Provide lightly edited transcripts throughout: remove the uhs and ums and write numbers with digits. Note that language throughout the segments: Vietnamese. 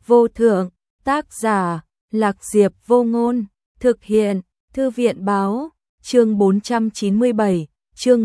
vô thượng, tác giả, Lạc Diệp Vô Ngôn, thực hiện, Thư viện báo, chương 497, chương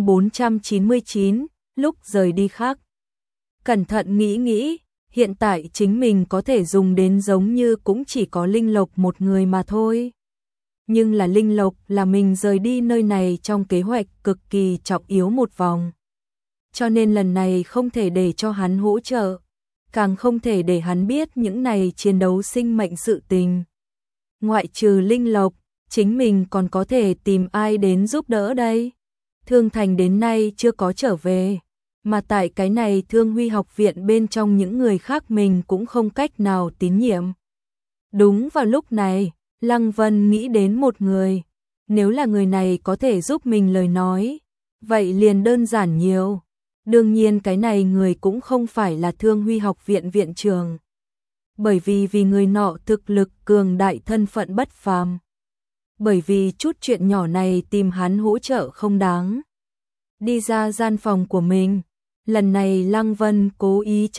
499, lúc rời đi khác. Cẩn thận nghĩ, hiện tại chính mình có thể dùng đến giống như cũng chỉ có Linh Lộc một người mà thôi. Nhưng là Linh Lộc là mình rời đi nơi này trong kế hoạch cực kỳ trọng yếu một vòng. Cho nên lần này không thể để cho hắn hỗ trợ, càng không thể để hắn biết những này chiến đấu sinh mệnh sự tình. Ngoại trừ Linh Lộc, chính mình còn có thể tìm ai đến giúp đỡ đây? Thương Thành đến nay chưa có trở về, mà tại cái này Thương Huy học viện bên trong những người khác mình cũng không cách nào tín nhiệm. Đúng vào lúc này, Lăng Vân nghĩ đến một người, nếu là người này có thể giúp mình lời nói, vậy liền đơn giản nhiều. Đương nhiên cái này người cũng không phải là Thương Huy học viện viện trưởng, bởi vì người nọ thực lực cường đại, thân phận bất phàm. Bởi vì chút chuyện nhỏ này tìm hắn hỗ trợ không đáng. Đi ra gian phòng của mình, lần này Lăng Vân cố ý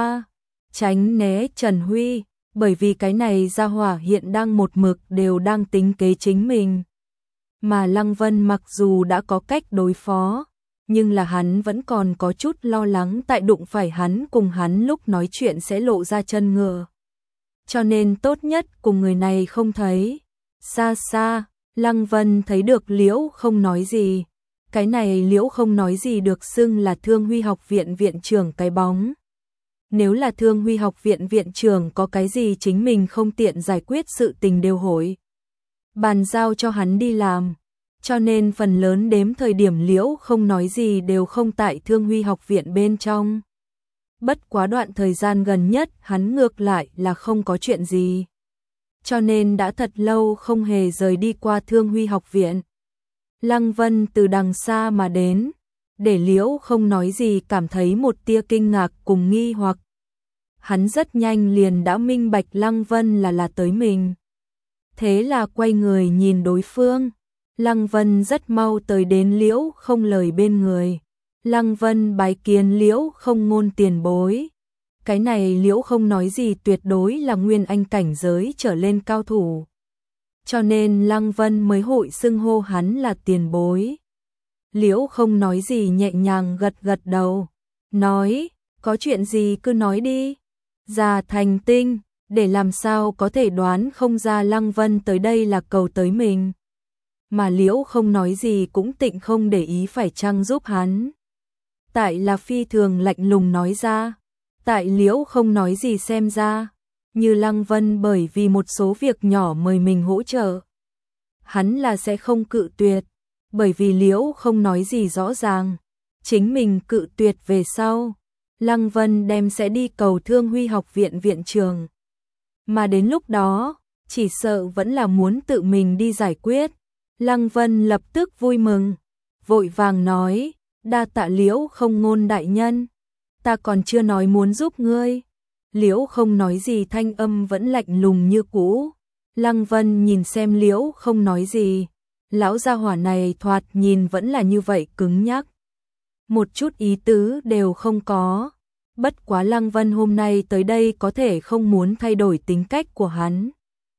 tránh né Trần Huy, bởi vì cái này gia hỏa hiện đang một mực đều đang tính kế chính mình. Mà Lăng Vân mặc dù đã có cách đối phó, nhưng là hắn vẫn còn có chút lo lắng tại đụng phải hắn cùng hắn lúc nói chuyện sẽ lộ ra chân ngựa. Cho nên tốt nhất cùng người này không thấy. Xa xa, Lăng Vân thấy được Liễu không nói gì. Cái này Liễu không nói gì được xưng là Thương Huy học viện viện trưởng cái bóng. Nếu là Thương Huy học viện viện trưởng có cái gì chính mình không tiện giải quyết sự tình đều hội bàn giao cho hắn đi làm. Cho nên phần lớn đếm thời điểm Liễu không nói gì đều không tại Thương Huy học viện bên trong. Bất quá đoạn thời gian gần nhất hắn ngược lại là không có chuyện gì. Cho nên đã thật lâu không hề rời đi qua Thương Huy học viện. Lăng Vân từ đằng xa mà đến, để Liễu không nói gì cảm thấy một tia kinh ngạc cùng nghi hoặc. Hắn rất nhanh liền đã minh bạch Lăng Vân là tới mình. Thế là quay người nhìn đối phương. Lăng Vân rất mau tới đến Liễu không lời bên người. Lăng Vân bái kiến Liễu không ngôn tiền bối. Cái này Liễu không nói gì tuyệt đối là nguyên anh cảnh giới trở lên cao thủ. Cho nên Lăng Vân mới hội xưng hô hắn là tiền bối. Liễu không nói gì nhẹ nhàng gật đầu. Nói, có chuyện gì cứ nói đi. Già thành tinh, để làm sao có thể đoán không ra Lăng Vân tới đây là cầu tới mình. Mà Liễu không nói gì cũng tịnh không để ý phải chăng giúp hắn. Tại là phi thường lạnh lùng nói ra. Tại Liễu không nói gì xem ra, như Lăng Vân bởi vì một số việc nhỏ mời mình hỗ trợ. Hắn là sẽ không cự tuyệt, bởi vì Liễu không nói gì rõ ràng. Chính mình cự tuyệt về sau, Lăng Vân đem sẽ đi cầu Thương Huy học viện viện trưởng. Mà đến lúc đó, chỉ sợ vẫn là muốn tự mình đi giải quyết. Lăng Vân lập tức vui mừng, vội vàng nói, đa tạ Liễu không ngôn đại nhân. Ta còn chưa nói muốn giúp ngươi. Liễu không nói gì thanh âm vẫn lạnh lùng như cũ. Lăng Vân nhìn xem Liễu không nói gì. Lão gia hỏa này thoạt nhìn vẫn là như vậy cứng nhắc. Một chút ý tứ đều không có. Bất quá Lăng Vân hôm nay tới đây có thể không muốn thay đổi tính cách của hắn.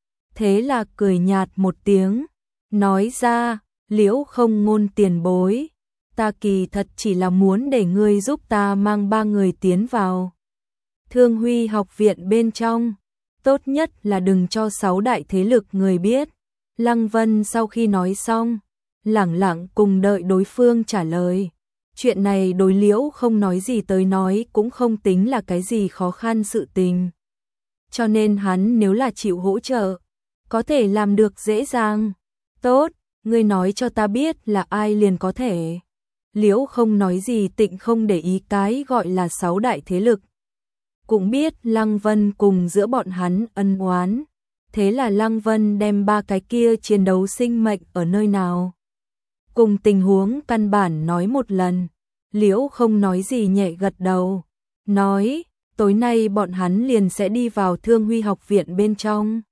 Thế là cười nhạt một tiếng. Nói ra, Liễu không ngôn tiền bối. Ta kỳ thật chỉ là muốn để ngươi giúp ta mang 3 người tiến vào Thương Huy học viện bên trong. Tốt nhất là đừng cho 6 đại thế lực người biết. Lăng Vân sau khi nói xong, lẳng lặng cùng đợi đối phương trả lời. Chuyện này đối Liễu không nói gì tới nói cũng không tính là cái gì khó khăn sự tình. Cho nên hắn nếu là chịu hỗ trợ, có thể làm được dễ dàng. Tốt, ngươi nói cho ta biết là ai liền có thể. Liễu không nói gì tịnh không để ý cái gọi là 6 đại thế lực. Cũng biết Lăng Vân cùng giữa bọn hắn ân oán. Thế là Lăng Vân đem 3 cái kia chiến đấu sinh mệnh ở nơi nào. Cùng tình huống căn bản nói một lần. Liễu không nói gì nhẹ gật đầu. Nói, tối nay bọn hắn liền sẽ đi vào Thương Huy học viện bên trong.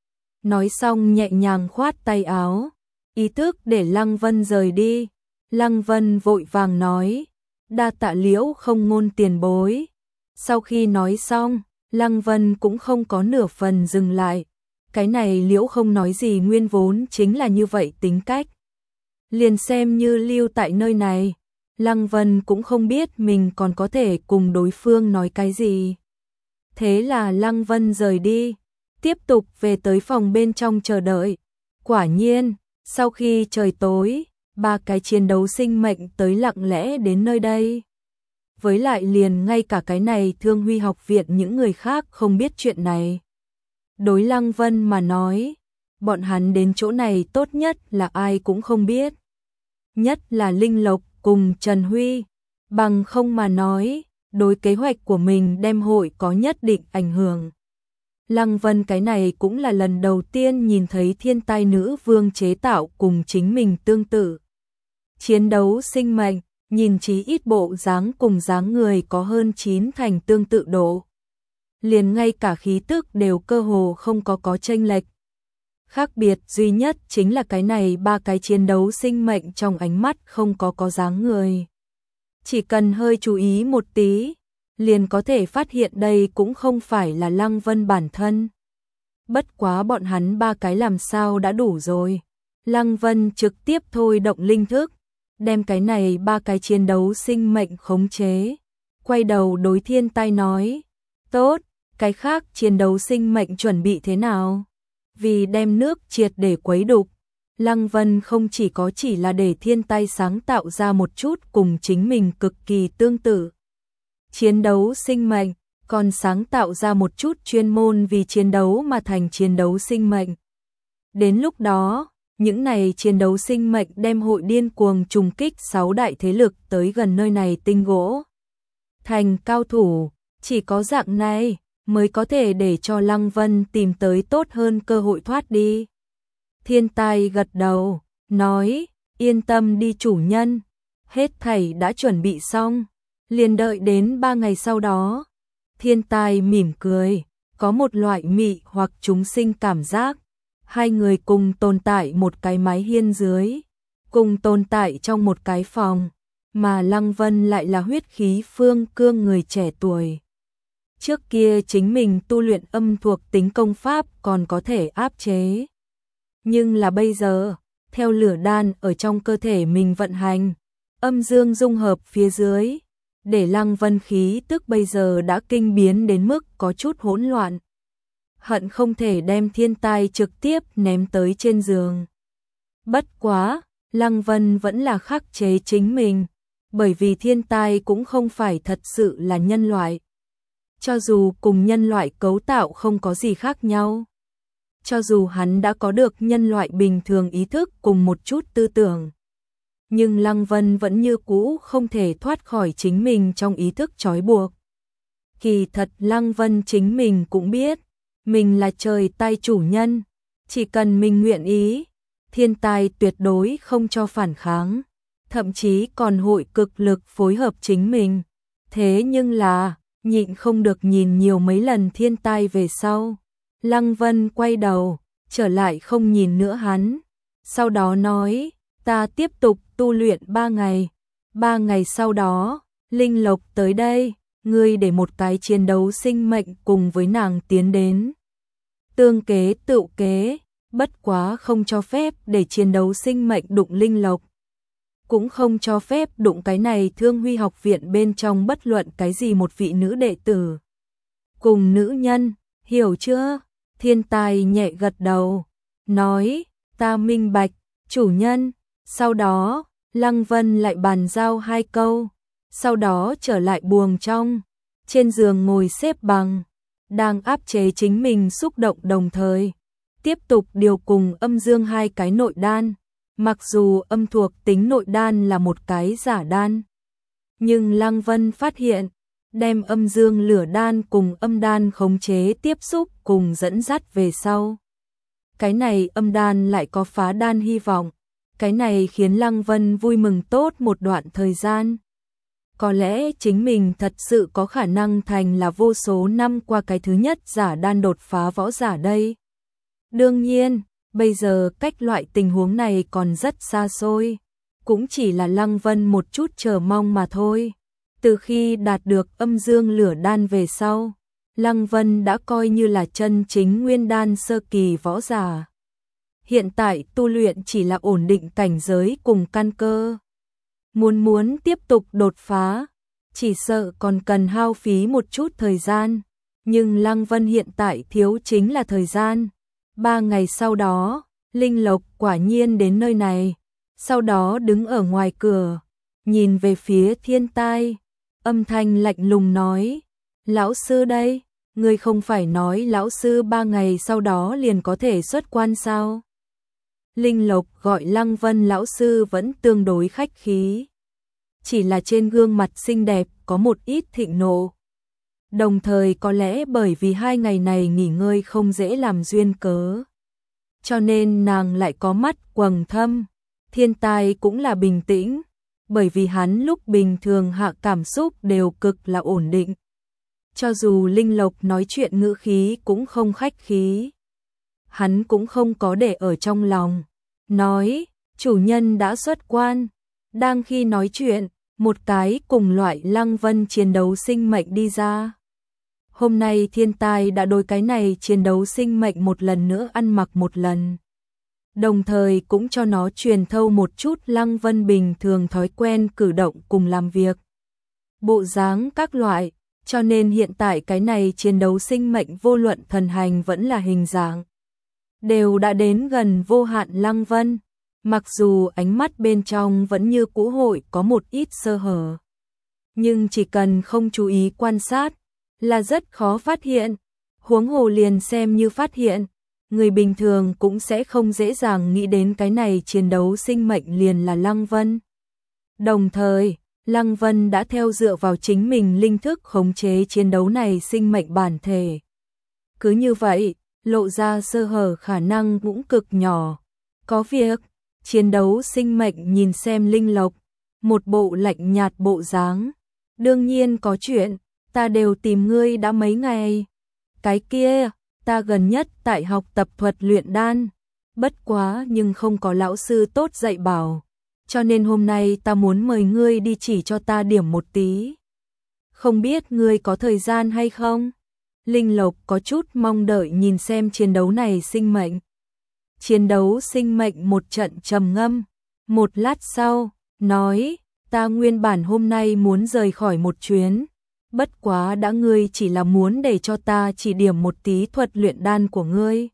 Nói xong nhẹ nhàng khoát tay áo. Ý thức để Lăng Vân rời đi. Lăng Vân vội vàng nói, đa tạ Liễu không ngôn tiền bối. Sau khi nói xong, Lăng Vân cũng không có nửa phần dừng lại. Cái này Liễu không nói gì nguyên vốn chính là như vậy tính cách. Liền xem như lưu tại nơi này, Lăng Vân cũng không biết mình còn có thể cùng đối phương nói cái gì. Thế là Lăng Vân rời đi, tiếp tục về tới phòng bên trong chờ đợi. Quả nhiên, sau khi trời tối, 3 cái chiến đấu sinh mệnh tới lặng lẽ đến nơi đây. Với lại liền ngay cả cái này Thương Huy học viện những người khác không biết chuyện này. Đối Lăng Vân mà nói, bọn hắn đến chỗ này tốt nhất là ai cũng không biết. Nhất là Linh Lộc cùng Trần Huy, bằng không mà nói, đối kế hoạch của mình đem hội có nhất định ảnh hưởng. Lăng Vân cái này cũng là lần đầu tiên nhìn thấy thiên tai nữ vương chế tạo cùng chính mình tương tự. Chiến đấu sinh mệnh, nhìn chí ít bộ dáng cùng dáng người có hơn 9 thành tương tự độ. Liền ngay cả khí tức đều cơ hồ không có chênh lệch. Khác biệt duy nhất chính là cái này 3 cái chiến đấu sinh mệnh trong ánh mắt không có dáng người. Chỉ cần hơi chú ý một tí, liền có thể phát hiện đây cũng không phải là Lăng Vân bản thân. Bất quá bọn hắn 3 cái làm sao đã đủ rồi. Lăng Vân trực tiếp thôi động linh thức, đem cái này 3 cái chiến đấu sinh mệnh khống chế. Quay đầu đối thiên tai nói, tốt, cái khác chiến đấu sinh mệnh chuẩn bị thế nào? Vì đem nước triệt để quấy đục, Lăng Vân không chỉ là để thiên tai sáng tạo ra một chút cùng chính mình cực kỳ tương tự chiến đấu sinh mệnh, còn sáng tạo ra một chút chuyên môn vì chiến đấu mà thành chiến đấu sinh mệnh. Đến lúc đó, những này chiến đấu sinh mệnh đem hội điên cuồng trùng kích 6 đại thế lực tới gần nơi này tinh gỗ. Thành cao thủ, chỉ có dạng này mới có thể để cho Lăng Vân tìm tới tốt hơn cơ hội thoát đi. Thiên tai gật đầu, nói, yên tâm đi chủ nhân, hết thảy đã chuẩn bị xong, liền đợi đến 3 ngày sau đó. Thiên tai mỉm cười, có một loại mị hoặc chúng sinh cảm giác. Hai người cùng tồn tại một cái mái hiên dưới, cùng tồn tại trong một cái phòng, mà Lăng Vân lại là huyết khí phương cương người trẻ tuổi. Trước kia chính mình tu luyện âm thuộc tính công pháp còn có thể áp chế. Nhưng là bây giờ, theo lửa đan ở trong cơ thể mình vận hành, âm dương dung hợp phía dưới, để Lăng Vân khí tức bây giờ đã kinh biến đến mức có chút hỗn loạn. Hận không thể đem thiên tai trực tiếp ném tới trên giường. Bất quá, Lăng Vân vẫn là khắc chế chính mình, bởi vì thiên tai cũng không phải thật sự là nhân loại. Cho dù cùng nhân loại cấu tạo không có gì khác nhau, cho dù hắn đã có được nhân loại bình thường ý thức cùng một chút tư tưởng, nhưng Lăng Vân vẫn như cũ không thể thoát khỏi chính mình trong ý thức trói buộc. Kỳ thật Lăng Vân chính mình cũng biết, mình là trời tai chủ nhân, chỉ cần mình nguyện ý, thiên tai tuyệt đối không cho phản kháng, thậm chí còn hội cực lực phối hợp chính mình. Thế nhưng là, nhịn không được nhìn nhiều mấy lần thiên tai về sau. Lăng Vân quay đầu, trở lại không nhìn nữa hắn. Sau đó nói, ta tiếp tục tu luyện 3 ngày. 3 ngày sau đó, Linh Lộc tới đây, ngươi để một cái chiến đấu sinh mệnh cùng với nàng tiến đến. Tương kế tựu kế, bất quá không cho phép để chiến đấu sinh mệnh đụng Linh Lộc. Cũng không cho phép đụng cái này Thương Huy học viện bên trong bất luận cái gì một vị nữ đệ tử. Cùng nữ nhân, hiểu chưa? Thiên tai nhẹ gật đầu, nói, ta minh bạch, chủ nhân. Sau đó, Lăng Vân lại bàn giao 2 câu, sau đó trở lại buồng trong, trên giường ngồi xếp bằng, đang áp chế chính mình xúc động đồng thời, tiếp tục điều cùng âm dương 2 cái nội đan. Mặc dù âm thuộc tính nội đan là một cái giả đan, nhưng Lăng Vân phát hiện, đem âm dương lửa đan cùng âm đan khống chế tiếp xúc cùng dẫn dắt về sau. Cái này âm đan lại có phá đan hy vọng, cái này khiến Lăng Vân vui mừng tốt một đoạn thời gian. Có lẽ chính mình thật sự có khả năng thành là vô số năm qua cái thứ nhất giả đan đột phá võ giả đây. Đương nhiên, bây giờ cách loại tình huống này còn rất xa xôi, cũng chỉ là Lăng Vân một chút chờ mong mà thôi. Từ khi đạt được âm dương lửa đan về sau, Lăng Vân đã coi như là chân chính nguyên đan sơ kỳ võ giả. Hiện tại tu luyện chỉ là ổn định cảnh giới cùng căn cơ. Muốn tiếp tục đột phá, chỉ sợ còn cần hao phí một chút thời gian. Nhưng Lăng Vân hiện tại thiếu chính là thời gian. 3 ngày sau đó, Linh Lộc quả nhiên đến nơi này. Sau đó đứng ở ngoài cửa, nhìn về phía Thiên Tai, âm thanh lạnh lùng nói: "Lão sư đây, ngươi không phải nói lão sư 3 ngày sau đó liền có thể xuất quan sao?" Linh Lộc gọi Lăng Vân lão sư vẫn tương đối khách khí, chỉ là trên gương mặt xinh đẹp có một ít thịnh nộ. Đồng thời có lẽ bởi vì 2 ngày này nghỉ ngơi không dễ làm duyên cớ, cho nên nàng lại có mắt quầng thâm. Thiên Tai cũng là bình tĩnh, bởi vì hắn lúc bình thường hạ cảm xúc đều cực là ổn định. Cho dù Linh Lộc nói chuyện ngữ khí cũng không khách khí, hắn cũng không có để ở trong lòng. Nói, chủ nhân đã xuất quan. Đang khi nói chuyện, một cái cùng loại Lăng Vân chiến đấu sinh mệnh đi ra. Hôm nay Thiên Tai đã đối cái này chiến đấu sinh mệnh một lần nữa ăn mặc một lần. Đồng thời cũng cho nó truyền thâu một chút Lăng Vân bình thường thói quen cử động cùng làm việc, bộ dáng các loại, cho nên hiện tại cái này chiến đấu sinh mệnh vô luận thần hành vẫn là hình dạng, đều đã đến gần vô hạn Lăng Vân, mặc dù ánh mắt bên trong vẫn như cũ hội có một ít sơ hở. Nhưng chỉ cần không chú ý quan sát, là rất khó phát hiện, huống hồ liền xem như phát hiện. Người bình thường cũng sẽ không dễ dàng nghĩ đến cái này chiến đấu sinh mệnh liền là Lăng Vân. Đồng thời, Lăng Vân đã theo dựa vào chính mình linh thức khống chế chiến đấu này sinh mệnh bản thể. Cứ như vậy, lộ ra sơ hở khả năng cũng cực nhỏ. Có việc, chiến đấu sinh mệnh nhìn xem Linh Lộc, một bộ lạnh nhạt bộ dáng. Đương nhiên có chuyện, ta đều tìm ngươi đã mấy ngày. Cái kia, ta gần nhất tại học tập thuật luyện đan, bất quá nhưng không có lão sư tốt dạy bảo, cho nên hôm nay ta muốn mời ngươi đi chỉ cho ta điểm một tí. Không biết ngươi có thời gian hay không? Linh Lộc có chút mong đợi nhìn xem chiến đấu này sinh mệnh. Chiến đấu sinh mệnh một trận trầm ngâm, một lát sau, nói, ta nguyên bản hôm nay muốn rời khỏi một chuyến. Bất quá đã ngươi chỉ là muốn để cho ta chỉ điểm một tí thuật luyện đan của ngươi.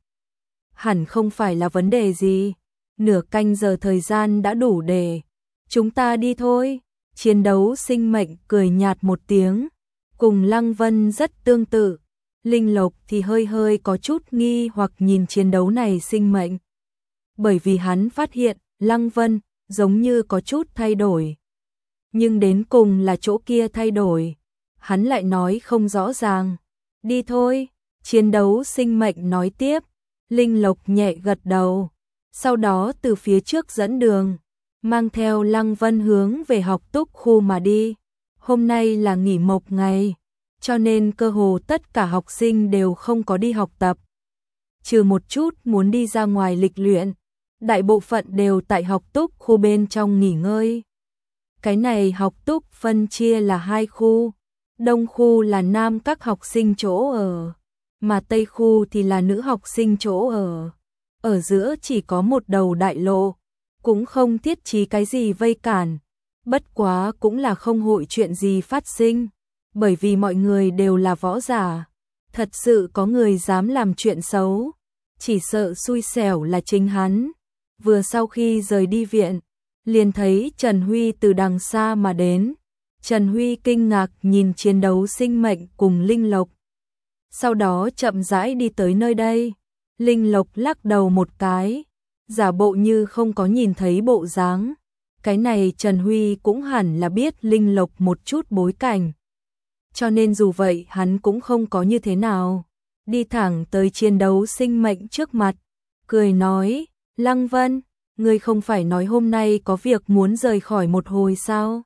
Hẳn không phải là vấn đề gì. Nửa canh giờ thời gian đã đủ để. Chúng ta đi thôi. Chiến đấu sinh mệnh cười nhạt một tiếng. Cùng Lăng Vân rất tương tự. Linh Lộc thì hơi có chút nghi hoặc nhìn chiến đấu này sinh mệnh. Bởi vì hắn phát hiện Lăng Vân giống như có chút thay đổi. Nhưng đến cùng là chỗ kia thay đổi. Hắn lại nói không rõ ràng. Đi thôi, chiến đấu sinh mệnh nói tiếp. Linh Lộc nhẹ gật đầu. Sau đó từ phía trước dẫn đường, mang theo Lăng Vân hướng về học túc khu mà đi. Hôm nay là nghỉ mộc ngày, cho nên cơ hồ tất cả học sinh đều không có đi học tập. Trừ một chút muốn đi ra ngoài lịch luyện, đại bộ phận đều tại học túc khu bên trong nghỉ ngơi. Cái này học túc phân chia là 2 khu. Đông khu là nam các học sinh chỗ ở, mà Tây khu thì là nữ học sinh chỗ ở. Ở giữa chỉ có một đầu đại lộ, cũng không thiết trí cái gì vây cản. Bất quá cũng là không hội chuyện gì phát sinh, bởi vì mọi người đều là võ giả. Thật sự có người dám làm chuyện xấu, chỉ sợ xui xẻo là chính hắn. Vừa sau khi rời đi viện, liền thấy Trần Huy từ đằng xa mà đến. Trần Huy kinh ngạc nhìn chiến đấu sinh mệnh cùng Linh Lộc. Sau đó chậm rãi đi tới nơi đây. Linh Lộc lắc đầu một cái, giả bộ như không có nhìn thấy bộ dáng. Cái này Trần Huy cũng hẳn là biết Linh Lộc một chút bối cảnh. Cho nên dù vậy hắn cũng không có như thế nào. Đi thẳng tới chiến đấu sinh mệnh trước mặt, cười nói, Lăng Vân, ngươi không phải nói hôm nay có việc muốn rời khỏi một hồi sao?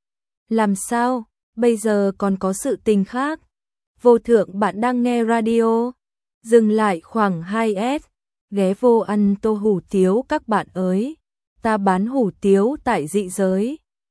Làm sao, bây giờ còn có sự tình khác? Vô thượng bạn đang nghe radio. Dừng lại khoảng 2S. Ghé vô ăn tô hủ tiếu các bạn ơi. Ta bán hủ tiếu tại dị giới.